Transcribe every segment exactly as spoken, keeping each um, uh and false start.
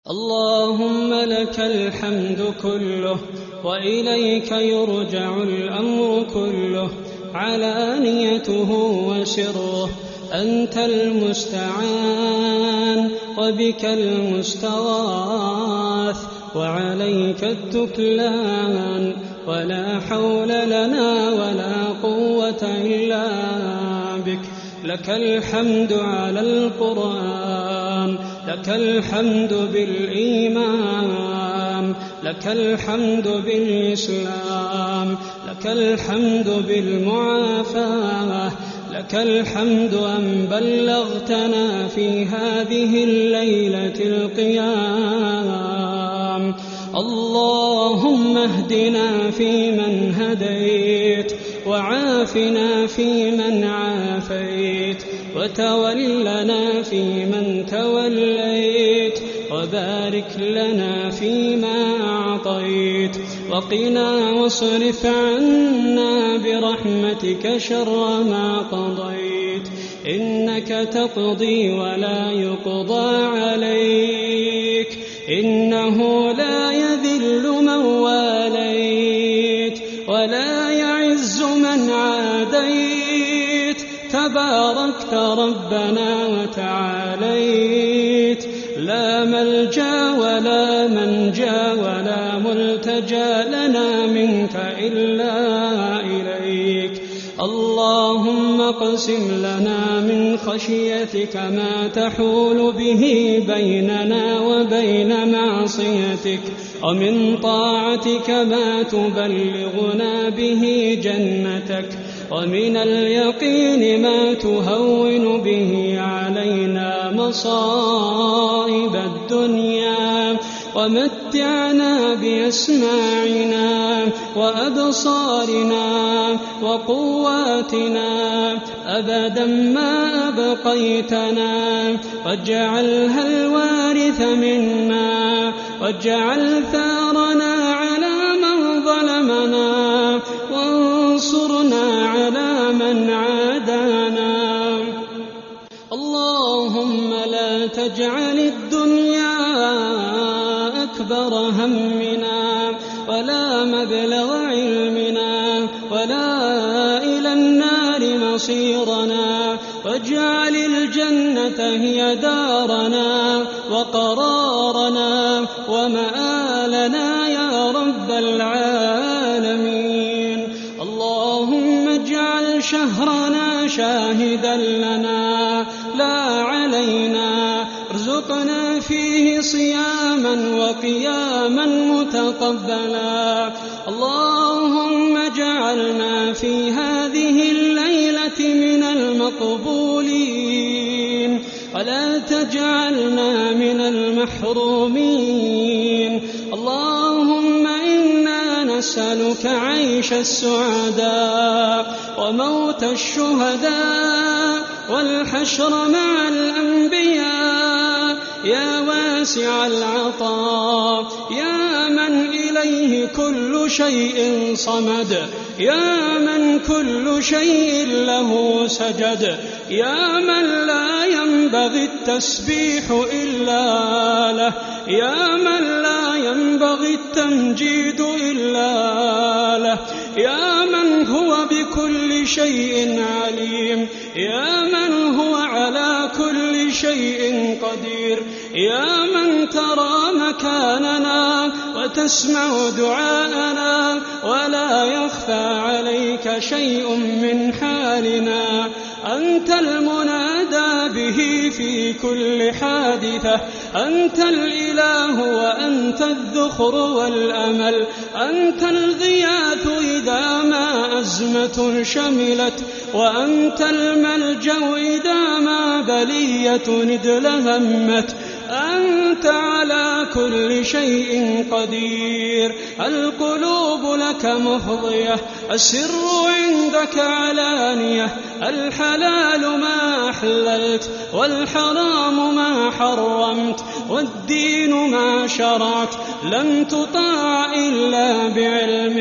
اللهم لك الحمد كله وإليك يرجع الأمر كله، علانيته وسره، أنت المستعان وبك المستغاث وعليك التكلان، ولا حول لنا ولا قوة إلا بك. لك الحمد على القرآن، لك الحمد بالإيمان، لك الحمد بالإسلام، لك الحمد بالمعافاة، لك الحمد أن بلغتنا في هذه الليلة القيام. اللهم اهدنا فيمن هديت، وعافنا فيمن عافيت، وتولنا فيمن توليت، وبارك لنا فيما أعطيت، وقنا واصرف عنا برحمتك شر ما قضيت، إنك تقضي ولا يقضى عليك، إنه لا يذل من واليت ولا يعز من عاديت، تباركت ربنا وتعاليت، لا ملجأ ولا منجا ولا ملتجأ لنا منك إلا إليك. اللهم اقسم لنا من خشيتك ما تحول به بيننا وبين معصيتك، ومن طاعتك ما تبلغنا به جنتك، ومن اليقين ما تهون به علينا مصائب الدنيا، ومتعنا بأسماعنا وأبصارنا وقواتنا أبدا ما أبقيتنا، واجعلها الوارث منا، واجعل ثارنا على من ظلمنا، وانصرنا على من عادانا. اللهم لا تجعل الدنيا أكبر همنا، ولا مبلغ علمنا، ولا إلى النار مصيرنا، واجعل الجنة هي دارنا وقرارنا ومآلنا يا رب العالمين. اللهم اجعل شهرنا شاهدا لنا لا علينا، ارزقنا فيه صياما وقياما متقبلا. اللهم اجعلنا في هذه الليلة من المقبولين، ولا تجعلنا من المحرومين. اللهم إنا نسألك عيش السعداء وموت الشهداء والحشر مع الأنبياء يا واسع العطاء، يا من إليه كل شيء صمد، يا من كل شيء له سجد، يا من لا ينبغي التسبيح إلا له، يا من لا ينبغي التمجيد إلا له، يا من هو بكل شيء عليم، يا من هو على كل شيء قدير، يا من ترى مكاننا وتسمع دعاءنا ولا يخفى عليك شيء من حالنا. أنت المنادى به في كل حادثة، أنت الإله وأنت الذخر والأمل، أنت الغياث إذا ما أزمة شملت، وأنت الملجأ إذا ما بلية ندل همت. أنت على كل شيء قدير، القلوب لك مفضية، السر عندك علانية، الحلال ما أحللت والحرام ما حرمت، والدين ما شرعت، لم تطاع إلا بعلمك،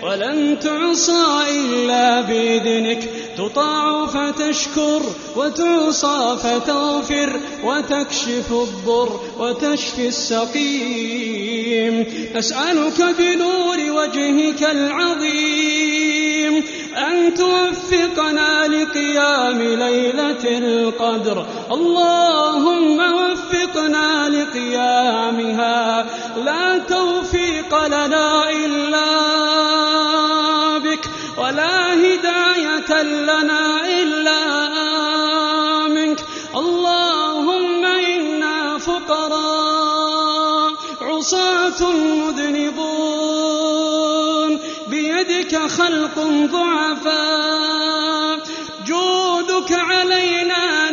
ولن تعصى إلا بإذنك، تطاع فتشكر وتعصى فتغفر وتكشف الضر وتشفي السقيم. نسألك بنور وجهك العظيم أن توفقنا لقيام ليلة القدر. اللهم وفقنا لقيامها، لا توفيق لنا إلا بك، ولا هداية لنا إلا منك. اللهم إنا فقراء عصاة مذنبون، بيدك خلق ضعفاء، جودك علينا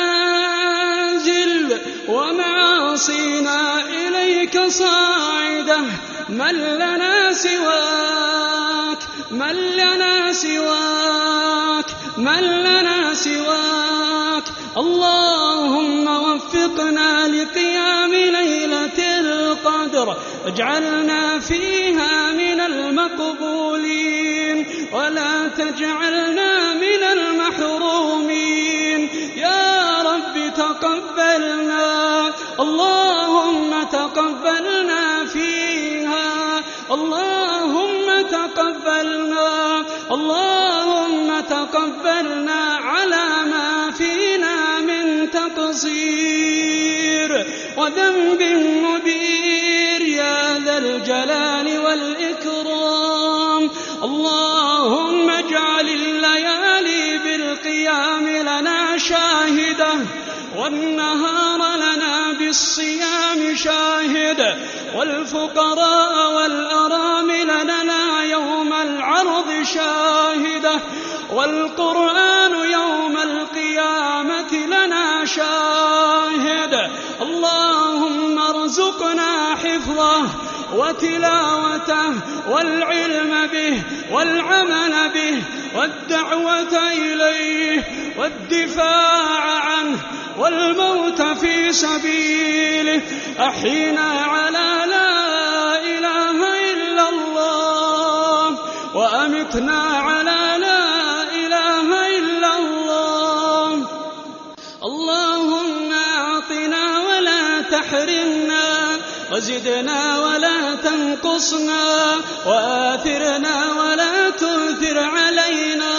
نازل ومعاصينا إليك صاعدة. من لنا سواك، من لنا سواك، من لنا سواك. اللهم وفقنا لقيام ليلة القدر، واجعلنا فيها من المقبولين، ولا تجعلنا من المحرومين. يا رب تقبلنا، اللهم تقبلنا فيها، اللهم تقبلنا، اللهم تقبلنا على ما فينا من تقصير وذنب مبير يا ذا الجلال والإكرام. اللهم اجعل الليالي بالقيام لنا شاهدة، والنهار لنا بالصيام شاهد، والفقراء والأرامل لنا يوم العرض شاهدة، والقرآن يوم القيامة لنا شاهد. اللهم ارزقنا حفظه وتلاوته والعلم به والعمل به والدعوة إليه والدفاع عنه والموت في سبيله. أحينا على لا إله إلا الله، وأمتنا على لا إله إلا الله. اللهم أعطنا ولا تحرمنا، وزدنا ولا تنقصنا، وآثرنا ولا تؤثر علينا.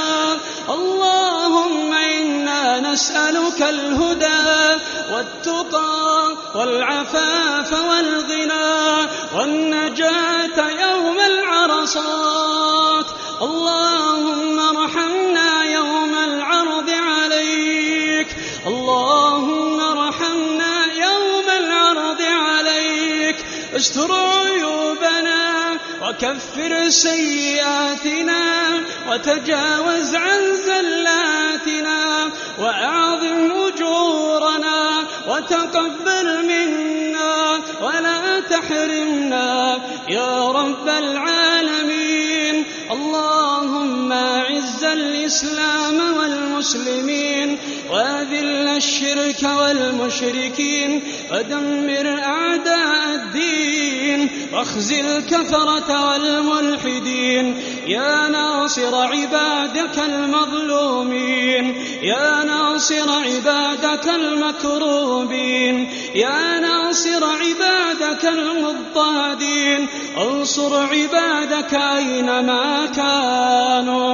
اللهم إنا نسألك الهدى والتقى والعفاف والغنى والنجاة يوم العرصات. اللهم ارحمنا يوم العرض عليك، اللهم ارحمنا يوم العرض عليك. استر عيوبنا وكفر سيئاتنا وتجاوز عن زلاتنا، وأعظم أجورنا، وتقبل منا ولا تحرمنا يا رب العالمين. اللهم أعز الإسلام والمسلمين، وأذل الشرك والمشركين، ودمر أعداء الدين، واخزل الكفرة والملحدين. يا ناصر عبادك المظلومين، يا ناصر عبادك المكروبين، يا ناصر عبادك المضطهدين، انصر عبادك أينما كانوا.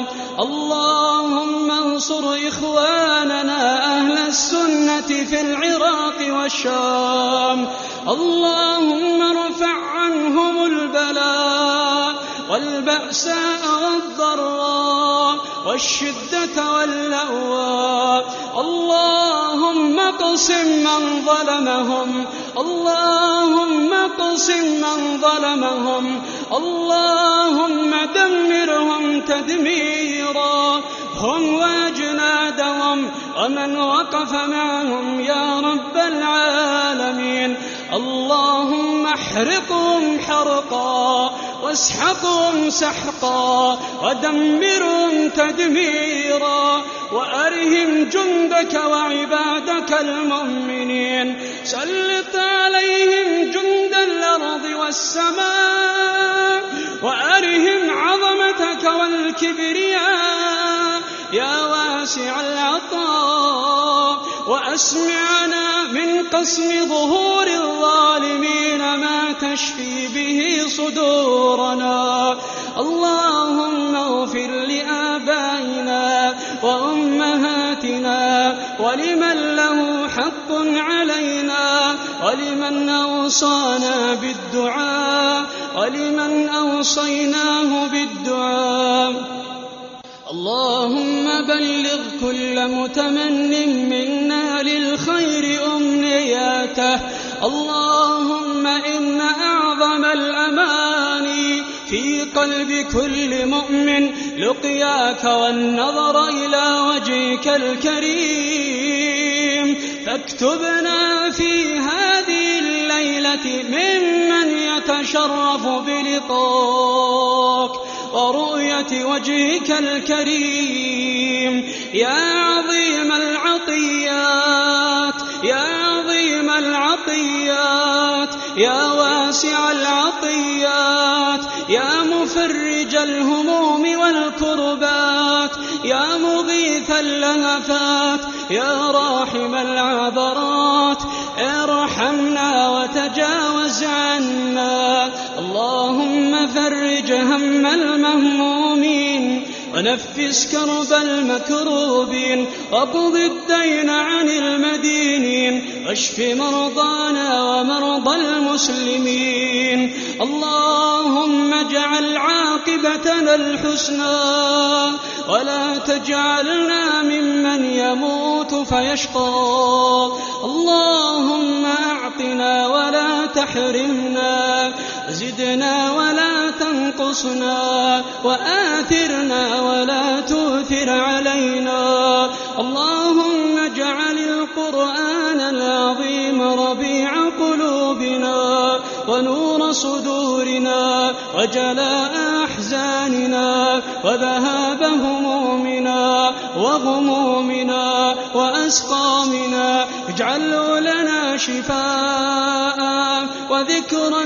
اللهم انصر إخواننا أهل السنة في العراق والشام. اللهم ارفع عنهم البلاء والبأساء والضراء والشدة واللأواء. اللهم اقسم من ظلمهم، اللهم اقسم من ظلمهم، اللهم دمرهم تدميرا، هم وأجنادهم ومن وقف معهم يا رب العالمين. اللهم احرقهم حرقا، واسحقهم سحقا، ودمرهم تدميرا، وأرهم جندك وعبادك المؤمنين. سلط عليهم جند الأرض والسماء، وأرهم عظمة واسع العطاء، وأسمعنا من قسم ظهور الظالمين ما تشفي به صدورنا. اللهم اغفر لآبائنا وأمهاتنا ولمن له حق علينا، ولمن أوصانا بالدعاء ولمن أوصيناه بالدعاء. اللهم بلغ كل متمن منا للخير أمنياته. اللهم إن أعظم الأماني في قلب كل مؤمن لقياك والنظر إلى وجهك الكريم، فاكتبنا في هذه الليلة ممن يتشرف بلقاك ورؤية وجهك الكريم. يا عظيم العطيات، يا عظيم العطيات، يا واسع العطيات، يا مفرج الهموم والكربات، يا مغيث اللهفات، يا راحم العبرات، ارحمنا وتجاوز عنا. اللهم فرج هم المهمومين ونفس كرب المكروبين، واقض الدين عن المدينين، واشف مرضانا ومرضى المسلمين. اللهم اجعل عاقبتنا الحسنى، ولا تجعلنا ممن يموت فيشقى. اللهم أعطنا ولا تحرمنا، زدنا ولا تنقصنا، وآثرنا ولا تؤثر علينا. اللهم اجعل القرآن العظيم ربيع قلوبنا ونور صدورنا وجلاء أحزاننا وذهاب همومنا وغمومنا وأسقامنا. اجعله لنا شفاء وذكرا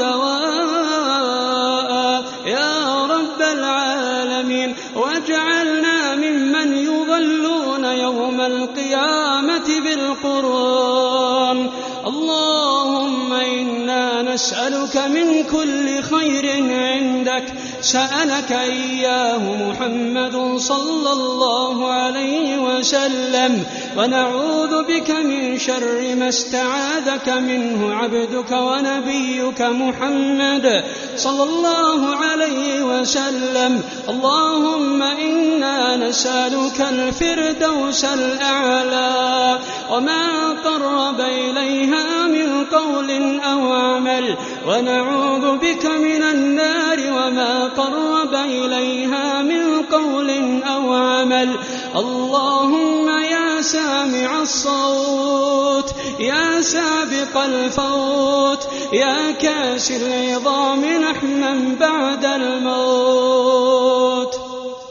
ودواء يا رب العالمين، واجعلنا ممن يظلون يوم القيامة بالقرآن. اللهم إنا نسألك من كل خير عندك سألك إياه محمد صلى الله عليه وسلم، ونعوذ بك من شر ما استعاذك منه عبدك ونبيك محمد صلى الله عليه وسلم. اللهم إنا نسألك الفردوس الأعلى وما قرب إليها من قول أو عمل، ونعوذ بك من النار وما قرب إليها من قول أو عمل. اللهم يا سامع الصوت، يا سابق الفوت، يا كاسي العظام لحما بعد الموت.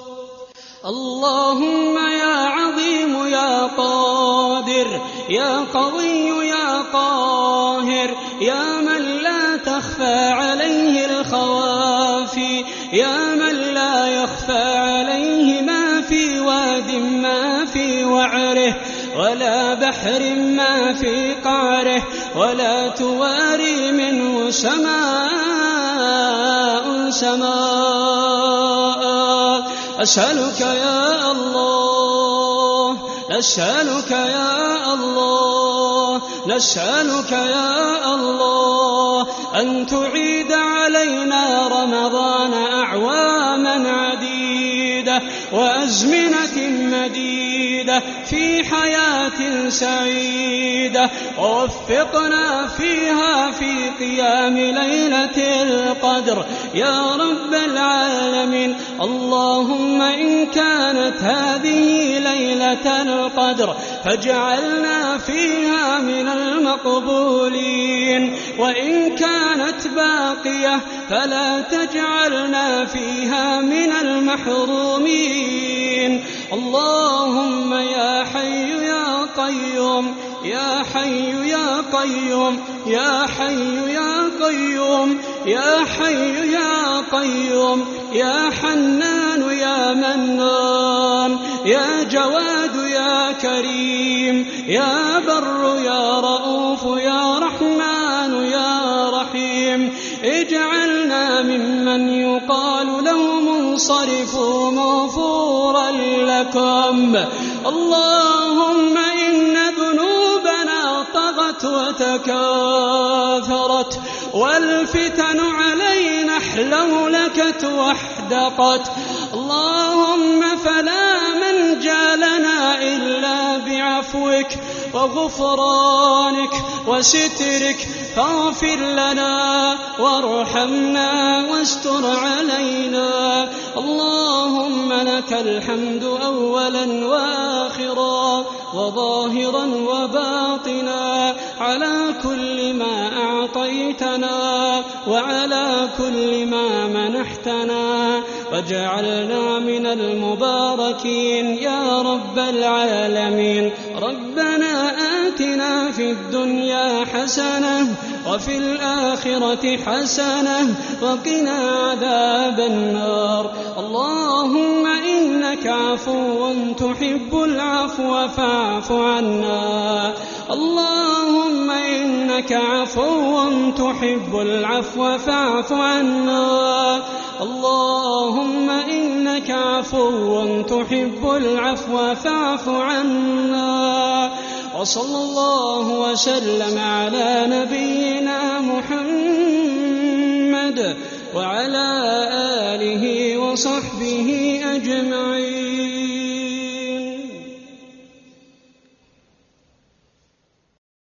اللهم يا عظيم يا قادر، يا قوي يا قاهر، يا من لا تخفى عليه الخوافي، يا من لا يخفى عليه ما في واد ما في وعره، ولا بحر ما في قعره، ولا تواري منه سماء سماء. أسألك يا الله، نسألك يا الله، نسألك يا الله أن تعيد علينا رمضان أعواما عديدة وأزمنة مديدة في حياة سعيدة، ووفقنا فيها في قيام ليلة القدر يا رب العالمين. اللهم إن كانت هذه ليلة القدر فاجعلنا فيها من المقبولين، وإن كانت باقية فلا تجعلنا فيها من المحرومين. اللهم يا حي يا قيوم، يا حي يا قيوم، يا حي يا قيوم، يا حي يا يا قيوم يا حنان يا منان يا جواد يا كريم يا بر يا رؤوف يا رحمن يا رحيم اجعلنا ممن يقال له منصرفوا مغفورا لكم. اللهم إن ذنوبنا طغت وتكاثرت والفتن علينا احلولكت واحدقت. اللهم فلا منجا لنا إلا بعفوك وغفرانك وسترك فاغفر لنا وارحمنا واستر علينا. اللهم لك الحمد أولا وآخرا وظاهرا وباطنا على كل ما أعطيتنا وعلى كل ما منحتنا وجعلنا من المباركين يا رب العالمين. ربنا آتنا في الدنيا حسنة وفي الآخرة حسنة وقنا عذاب النار. اللهم إنك عفو تحب العفو فاعف عنا. اللهم إنك عفو تحب العفو فاعف عنا. اللهم إنك عفو تحب العفو فاعف عنا. وصلى الله وسلم على نبينا محمد وعلى آله وصحبه أجمعين.